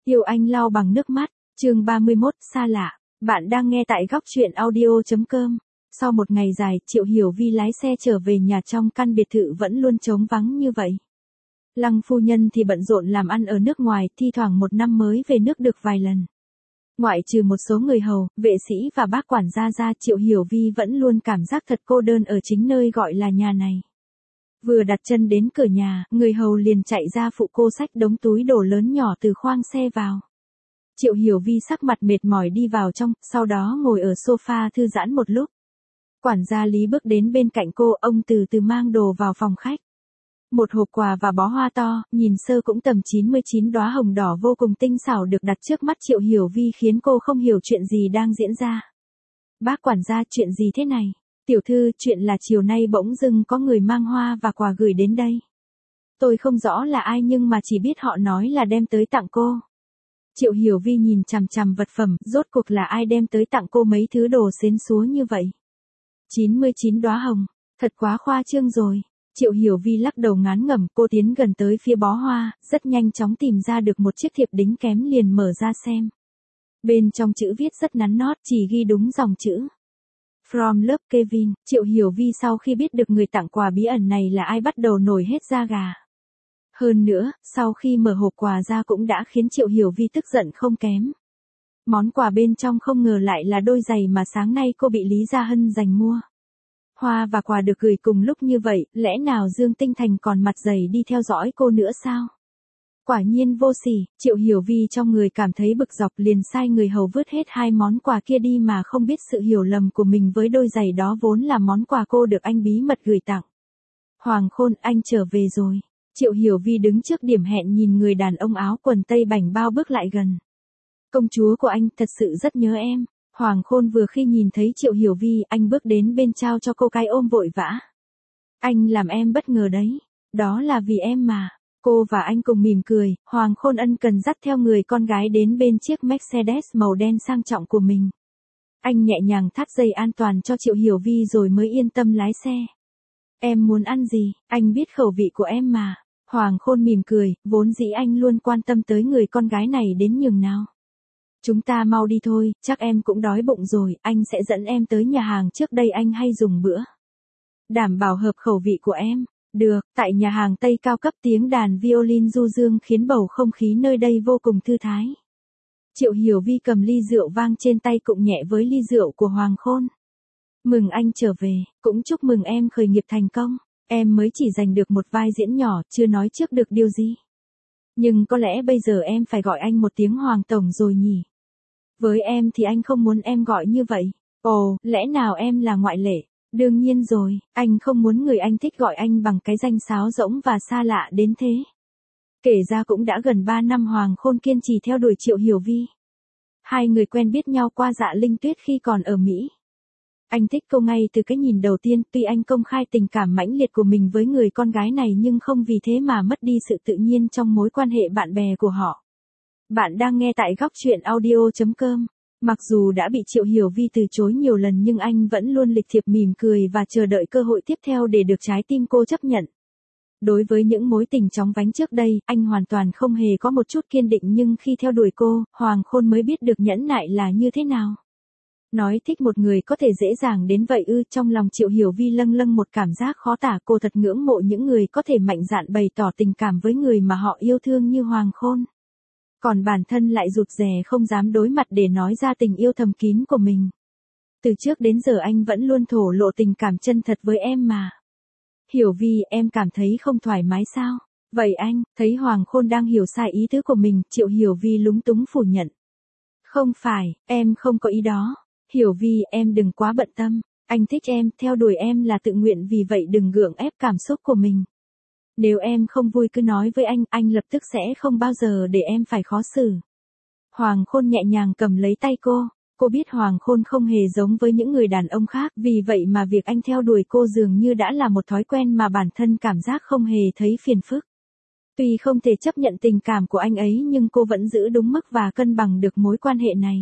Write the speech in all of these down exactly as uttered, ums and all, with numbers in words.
Yêu anh lau bằng nước mắt, chương ba mươi mốt, xa lạ. Bạn đang nghe tại góc truyện audio chấm com. Sau một ngày dài, Triệu Hiểu Vi lái xe trở về nhà trong căn biệt thự vẫn luôn trống vắng như vậy. Lăng phu nhân thì bận rộn làm ăn ở nước ngoài, thi thoảng một năm mới về nước được vài lần. Ngoại trừ một số người hầu, vệ sĩ và bác quản gia ra, Triệu Hiểu Vi vẫn luôn cảm giác thật cô đơn ở chính nơi gọi là nhà này. Vừa đặt chân đến cửa nhà, người hầu liền chạy ra phụ cô xách đống túi đồ lớn nhỏ từ khoang xe vào. Triệu Hiểu Vi sắc mặt mệt mỏi đi vào trong, sau đó ngồi ở sofa thư giãn một lúc. Quản gia Lý bước đến bên cạnh cô, ông từ từ mang đồ vào phòng khách. Một hộp quà và bó hoa to, nhìn sơ cũng tầm chín mươi chín đóa hồng đỏ vô cùng tinh xảo được đặt trước mắt Triệu Hiểu Vi khiến cô không hiểu chuyện gì đang diễn ra. Bác quản gia, chuyện gì thế này? Tiểu thư, chuyện là chiều nay bỗng dưng có người mang hoa và quà gửi đến đây. Tôi không rõ là ai nhưng mà chỉ biết họ nói là đem tới tặng cô. Triệu Hiểu Vi nhìn chằm chằm vật phẩm, rốt cuộc là ai đem tới tặng cô mấy thứ đồ xến xúa như vậy? chín mươi chín đóa hồng, thật quá khoa trương rồi. Triệu Hiểu Vi lắc đầu ngán ngẩm, cô tiến gần tới phía bó hoa, rất nhanh chóng tìm ra được một chiếc thiệp đính kém liền mở ra xem. Bên trong chữ viết rất nắn nót, chỉ ghi đúng dòng chữ. From Love Kevin. Triệu Hiểu Vi sau khi biết được người tặng quà bí ẩn này là ai bắt đầu nổi hết da gà. Hơn nữa, sau khi mở hộp quà ra cũng đã khiến Triệu Hiểu Vi tức giận không kém. Món quà bên trong không ngờ lại là đôi giày mà sáng nay cô bị Lý Gia Hân giành mua. Hoa và quà được gửi cùng lúc như vậy, lẽ nào Dương Tinh Thành còn mặt dày đi theo dõi cô nữa sao? Quả nhiên vô sỉ, Triệu Hiểu Vi trong người cảm thấy bực dọc liền sai người hầu vứt hết hai món quà kia đi mà không biết sự hiểu lầm của mình với đôi giày đó vốn là món quà cô được anh bí mật gửi tặng. Hoàng Khôn, anh trở về rồi. Triệu Hiểu Vi đứng trước điểm hẹn nhìn người đàn ông áo quần tây bảnh bao bước lại gần. Công chúa của anh, thật sự rất nhớ em. Hoàng Khôn vừa khi nhìn thấy Triệu Hiểu Vi, anh bước đến bên trao cho cô cái ôm vội vã. Anh làm em bất ngờ đấy. Đó là vì em mà. Cô và anh cùng mỉm cười, Hoàng Khôn ân cần dắt theo người con gái đến bên chiếc Mercedes màu đen sang trọng của mình. Anh nhẹ nhàng thắt dây an toàn cho Triệu Hiểu Vi rồi mới yên tâm lái xe. Em muốn ăn gì, anh biết khẩu vị của em mà. Hoàng Khôn mỉm cười, vốn dĩ anh luôn quan tâm tới người con gái này đến nhường nào. Chúng ta mau đi thôi, chắc em cũng đói bụng rồi, anh sẽ dẫn em tới nhà hàng trước đây anh hay dùng bữa. Đảm bảo hợp khẩu vị của em. Được, tại nhà hàng Tây cao cấp tiếng đàn violin du dương khiến bầu không khí nơi đây vô cùng thư thái. Triệu Hiểu Vi cầm ly rượu vang trên tay cụng nhẹ với ly rượu của Hoàng Khôn. Mừng anh trở về, cũng chúc mừng em khởi nghiệp thành công. Em mới chỉ giành được một vai diễn nhỏ, chưa nói trước được điều gì. Nhưng có lẽ bây giờ em phải gọi anh một tiếng Hoàng Tổng rồi nhỉ. Với em thì anh không muốn em gọi như vậy. Ồ, lẽ nào em là ngoại lệ? Đương nhiên rồi, anh không muốn người anh thích gọi anh bằng cái danh sáo rỗng và xa lạ đến thế. Kể ra cũng đã gần ba năm Hoàng Khôn kiên trì theo đuổi Triệu Hiểu Vi. Hai người quen biết nhau qua Dạ Linh Tuyết khi còn ở Mỹ. Anh thích cô ngay từ cái nhìn đầu tiên, tuy anh công khai tình cảm mãnh liệt của mình với người con gái này nhưng không vì thế mà mất đi sự tự nhiên trong mối quan hệ bạn bè của họ. Bạn đang nghe tại góc truyện audio chấm com. Mặc dù đã bị Triệu Hiểu Vi từ chối nhiều lần nhưng anh vẫn luôn lịch thiệp mỉm cười và chờ đợi cơ hội tiếp theo để được trái tim cô chấp nhận. Đối với những mối tình chóng vánh trước đây, anh hoàn toàn không hề có một chút kiên định nhưng khi theo đuổi cô, Hoàng Khôn mới biết được nhẫn nại là như thế nào. Nói thích một người có thể dễ dàng đến vậy ư, trong lòng Triệu Hiểu Vi lâng lâng một cảm giác khó tả, cô thật ngưỡng mộ những người có thể mạnh dạn bày tỏ tình cảm với người mà họ yêu thương như Hoàng Khôn. Còn bản thân lại rụt rè không dám đối mặt để nói ra tình yêu thầm kín của mình. Từ trước đến giờ anh vẫn luôn thổ lộ tình cảm chân thật với em mà. Hiểu Vi, em cảm thấy không thoải mái sao? Vậy anh, thấy Hoàng Khôn đang hiểu sai ý tứ của mình, Triệu Hiểu Vi lúng túng phủ nhận. Không phải, em không có ý đó. Hiểu Vi, em đừng quá bận tâm. Anh thích em, theo đuổi em là tự nguyện vì vậy đừng gượng ép cảm xúc của mình. Nếu em không vui cứ nói với anh, anh lập tức sẽ không bao giờ để em phải khó xử. Hoàng Khôn nhẹ nhàng cầm lấy tay cô. Cô biết Hoàng Khôn không hề giống với những người đàn ông khác, vì vậy mà việc anh theo đuổi cô dường như đã là một thói quen mà bản thân cảm giác không hề thấy phiền phức. Tuy không thể chấp nhận tình cảm của anh ấy nhưng cô vẫn giữ đúng mức và cân bằng được mối quan hệ này.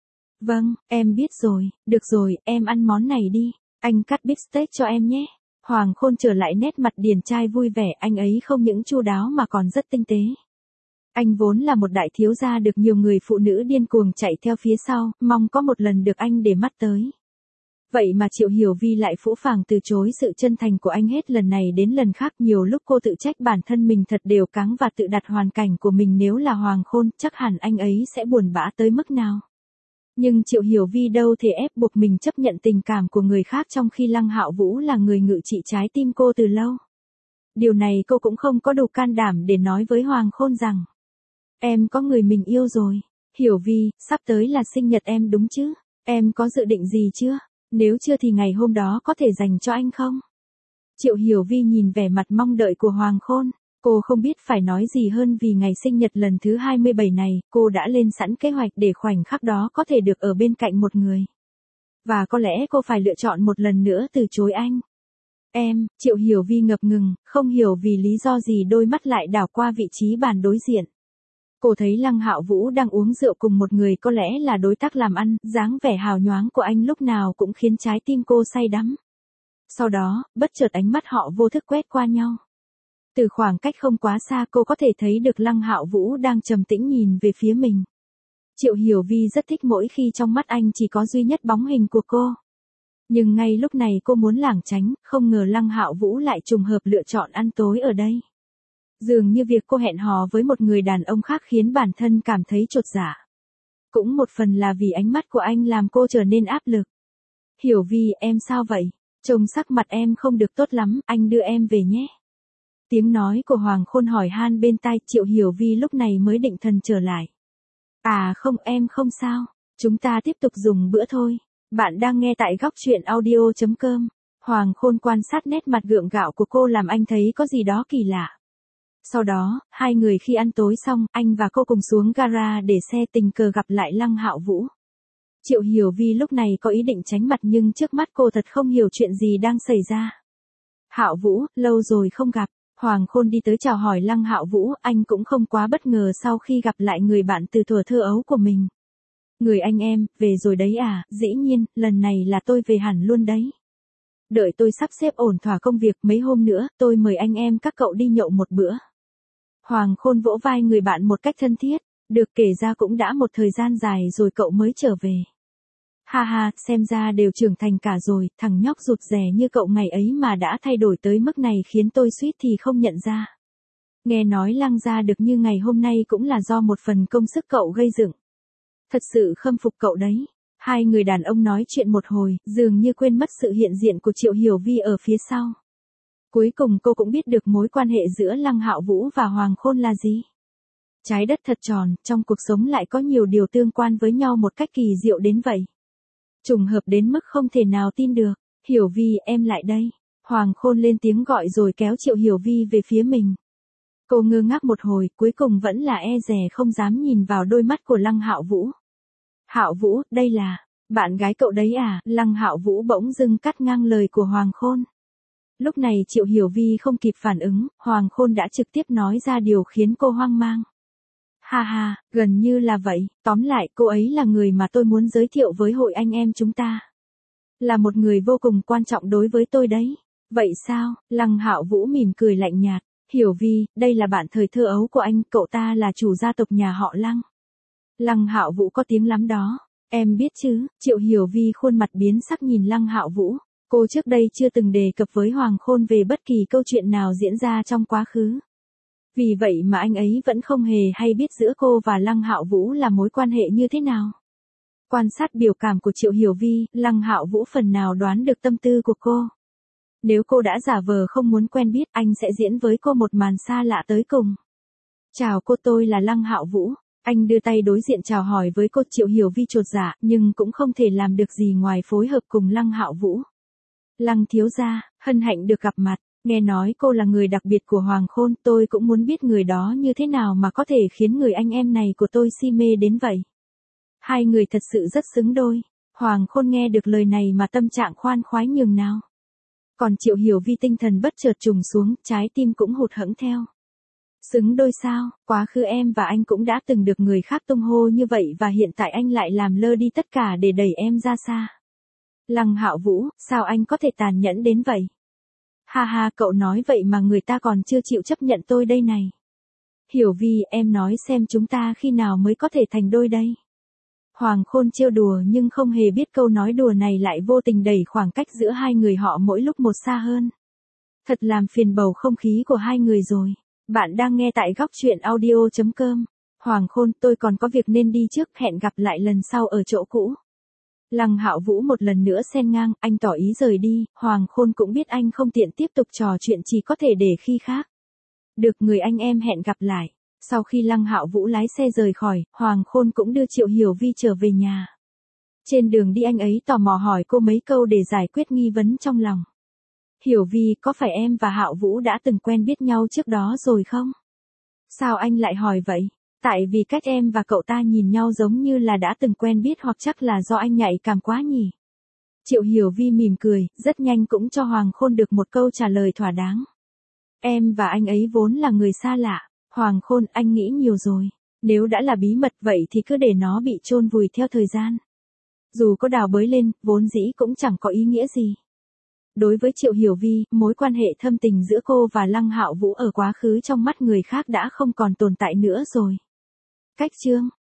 Vâng, em biết rồi, được rồi, em ăn món này đi. Anh cắt bít tết cho em nhé. Hoàng Khôn trở lại nét mặt điển trai vui vẻ, anh ấy không những chu đáo mà còn rất tinh tế. Anh vốn là một đại thiếu gia được nhiều người phụ nữ điên cuồng chạy theo phía sau, mong có một lần được anh để mắt tới. Vậy mà Triệu Hiểu Vi lại phũ phàng từ chối sự chân thành của anh hết lần này đến lần khác. Nhiều lúc cô tự trách bản thân mình thật đều cáng và tự đặt hoàn cảnh của mình nếu là Hoàng Khôn, chắc hẳn anh ấy sẽ buồn bã tới mức nào. Nhưng Triệu Hiểu Vi đâu thể ép buộc mình chấp nhận tình cảm của người khác trong khi Lăng Hạo Vũ là người ngự trị trái tim cô từ lâu. Điều này cô cũng không có đủ can đảm để nói với Hoàng Khôn rằng: em có người mình yêu rồi. Hiểu Vi, sắp tới là sinh nhật em đúng chứ? Em có dự định gì chưa? Nếu chưa thì ngày hôm đó có thể dành cho anh không? Triệu Hiểu Vi nhìn vẻ mặt mong đợi của Hoàng Khôn. Cô không biết phải nói gì hơn vì ngày sinh nhật lần thứ hai mươi bảy này, cô đã lên sẵn kế hoạch để khoảnh khắc đó có thể được ở bên cạnh một người. Và có lẽ cô phải lựa chọn một lần nữa từ chối anh. Em, Triệu Hiểu Vi ngập ngừng, không hiểu vì lý do gì đôi mắt lại đảo qua vị trí bàn đối diện. Cô thấy Lăng Hạo Vũ đang uống rượu cùng một người có lẽ là đối tác làm ăn, dáng vẻ hào nhoáng của anh lúc nào cũng khiến trái tim cô say đắm. Sau đó, bất chợt ánh mắt họ vô thức quét qua nhau. Từ khoảng cách không quá xa cô có thể thấy được Lăng Hạo Vũ đang trầm tĩnh nhìn về phía mình. Triệu Hiểu Vi rất thích mỗi khi trong mắt anh chỉ có duy nhất bóng hình của cô. Nhưng ngay lúc này cô muốn lảng tránh, không ngờ Lăng Hạo Vũ lại trùng hợp lựa chọn ăn tối ở đây. Dường như việc cô hẹn hò với một người đàn ông khác khiến bản thân cảm thấy chột dạ. Cũng một phần là vì ánh mắt của anh làm cô trở nên áp lực. Hiểu Vi, em sao vậy? Trông sắc mặt em không được tốt lắm, anh đưa em về nhé. Tiếng nói của Hoàng Khôn hỏi han bên tai. Triệu Hiểu Vi lúc này mới định thần trở lại. À không, em không sao. Chúng ta tiếp tục dùng bữa thôi. Bạn đang nghe tại góc truyện audio chấm com. Hoàng Khôn quan sát nét mặt gượng gạo của cô làm anh thấy có gì đó kỳ lạ. Sau đó, hai người khi ăn tối xong, anh và cô cùng xuống gara để xe tình cờ gặp lại Lăng Hạo Vũ. Triệu Hiểu Vi lúc này có ý định tránh mặt nhưng trước mắt cô thật không hiểu chuyện gì đang xảy ra. Hạo Vũ, lâu rồi không gặp. Hoàng Khôn đi tới chào hỏi Lăng Hạo Vũ, anh cũng không quá bất ngờ sau khi gặp lại người bạn từ thuở thơ ấu của mình. Người anh em, về rồi đấy à? Dĩ nhiên, lần này là tôi về hẳn luôn đấy. Đợi tôi sắp xếp ổn thỏa công việc, mấy hôm nữa, tôi mời anh em các cậu đi nhậu một bữa. Hoàng Khôn vỗ vai người bạn một cách thân thiết, được kể ra cũng đã một thời gian dài rồi cậu mới trở về. Ha ha, xem ra đều trưởng thành cả rồi, thằng nhóc rụt rè như cậu ngày ấy mà đã thay đổi tới mức này khiến tôi suýt thì không nhận ra. Nghe nói Lăng gia được như ngày hôm nay cũng là do một phần công sức cậu gây dựng. Thật sự khâm phục cậu đấy. Hai người đàn ông nói chuyện một hồi, dường như quên mất sự hiện diện của Triệu Hiểu Vi ở phía sau. Cuối cùng cô cũng biết được mối quan hệ giữa Lăng Hạo Vũ và Hoàng Khôn là gì. Trái đất thật tròn, trong cuộc sống lại có nhiều điều tương quan với nhau một cách kỳ diệu đến vậy. Trùng hợp đến mức không thể nào tin được. Hiểu Vi, em lại đây. Hoàng Khôn lên tiếng gọi rồi kéo Triệu Hiểu Vi về phía mình. Cô ngơ ngác một hồi, cuối cùng vẫn là e dè không dám nhìn vào đôi mắt của Lăng Hạo Vũ. Hạo Vũ, đây là bạn gái cậu đấy à? Lăng Hạo Vũ bỗng dưng cắt ngang lời của Hoàng Khôn. Lúc này Triệu Hiểu Vi không kịp phản ứng, Hoàng Khôn đã trực tiếp nói ra điều khiến cô hoang mang. Ha ha, gần như là vậy, tóm lại cô ấy là người mà tôi muốn giới thiệu với hội anh em chúng ta. Là một người vô cùng quan trọng đối với tôi đấy. Vậy sao? Lăng Hạo Vũ mỉm cười lạnh nhạt. Hiểu Vi, đây là bạn thời thơ ấu của anh, cậu ta là chủ gia tộc nhà họ Lăng. Lăng Hạo Vũ có tiếng lắm đó. Em biết chứ? Triệu Hiểu Vi khuôn mặt biến sắc nhìn Lăng Hạo Vũ. Cô trước đây chưa từng đề cập với Hoàng Khôn về bất kỳ câu chuyện nào diễn ra trong quá khứ. Vì vậy mà anh ấy vẫn không hề hay biết giữa cô và Lăng Hạo Vũ là mối quan hệ như thế nào. Quan sát biểu cảm của Triệu Hiểu Vi, Lăng Hạo Vũ phần nào đoán được tâm tư của cô. Nếu cô đã giả vờ không muốn quen biết, anh sẽ diễn với cô một màn xa lạ tới cùng. Chào cô, tôi là Lăng Hạo Vũ. Anh đưa tay đối diện chào hỏi với cô. Triệu Hiểu Vi chột dạ, nhưng cũng không thể làm được gì ngoài phối hợp cùng Lăng Hạo Vũ. Lăng thiếu gia, hân hạnh được gặp mặt. Nghe nói cô là người đặc biệt của Hoàng Khôn, tôi cũng muốn biết người đó như thế nào mà có thể khiến người anh em này của tôi si mê đến vậy. Hai người thật sự rất xứng đôi. Hoàng Khôn nghe được lời này mà tâm trạng khoan khoái nhường nào. Còn Triệu Hiểu Vi tinh thần bất chợt trùng xuống, trái tim cũng hụt hẫng theo. Xứng đôi sao? Quá khứ em và anh cũng đã từng được người khác tung hô như vậy và hiện tại anh lại làm lơ đi tất cả để đẩy em ra xa. Lăng Hạo Vũ, sao anh có thể tàn nhẫn đến vậy? Ha ha, cậu nói vậy mà người ta còn chưa chịu chấp nhận tôi đây này. Hiểu Vi, em nói xem chúng ta khi nào mới có thể thành đôi đây. Hoàng Khôn trêu đùa nhưng không hề biết câu nói đùa này lại vô tình đẩy khoảng cách giữa hai người họ mỗi lúc một xa hơn. Thật làm phiền bầu không khí của hai người rồi. Bạn đang nghe tại góc chuyện audio chấm com. Hoàng Khôn, tôi còn có việc nên đi trước, hẹn gặp lại lần sau ở chỗ cũ. Lăng Hạo Vũ một lần nữa xen ngang, anh tỏ ý rời đi, Hoàng Khôn cũng biết anh không tiện tiếp tục trò chuyện, chỉ có thể để khi khác. Được, người anh em hẹn gặp lại. Sau khi Lăng Hạo Vũ lái xe rời khỏi, Hoàng Khôn cũng đưa Triệu Hiểu Vi trở về nhà. Trên đường đi anh ấy tò mò hỏi cô mấy câu để giải quyết nghi vấn trong lòng. Hiểu Vi, có phải em và Hạo Vũ đã từng quen biết nhau trước đó rồi không? Sao anh lại hỏi vậy? Tại vì cách em và cậu ta nhìn nhau giống như là đã từng quen biết, hoặc chắc là do anh nhạy cảm quá nhỉ? Triệu Hiểu Vi mỉm cười, rất nhanh cũng cho Hoàng Khôn được một câu trả lời thỏa đáng. Em và anh ấy vốn là người xa lạ. Hoàng Khôn, anh nghĩ nhiều rồi. Nếu đã là bí mật vậy thì cứ để nó bị chôn vùi theo thời gian. Dù có đào bới lên, vốn dĩ cũng chẳng có ý nghĩa gì. Đối với Triệu Hiểu Vi, mối quan hệ thâm tình giữa cô và Lăng Hạo Vũ ở quá khứ trong mắt người khác đã không còn tồn tại nữa rồi. Cách chương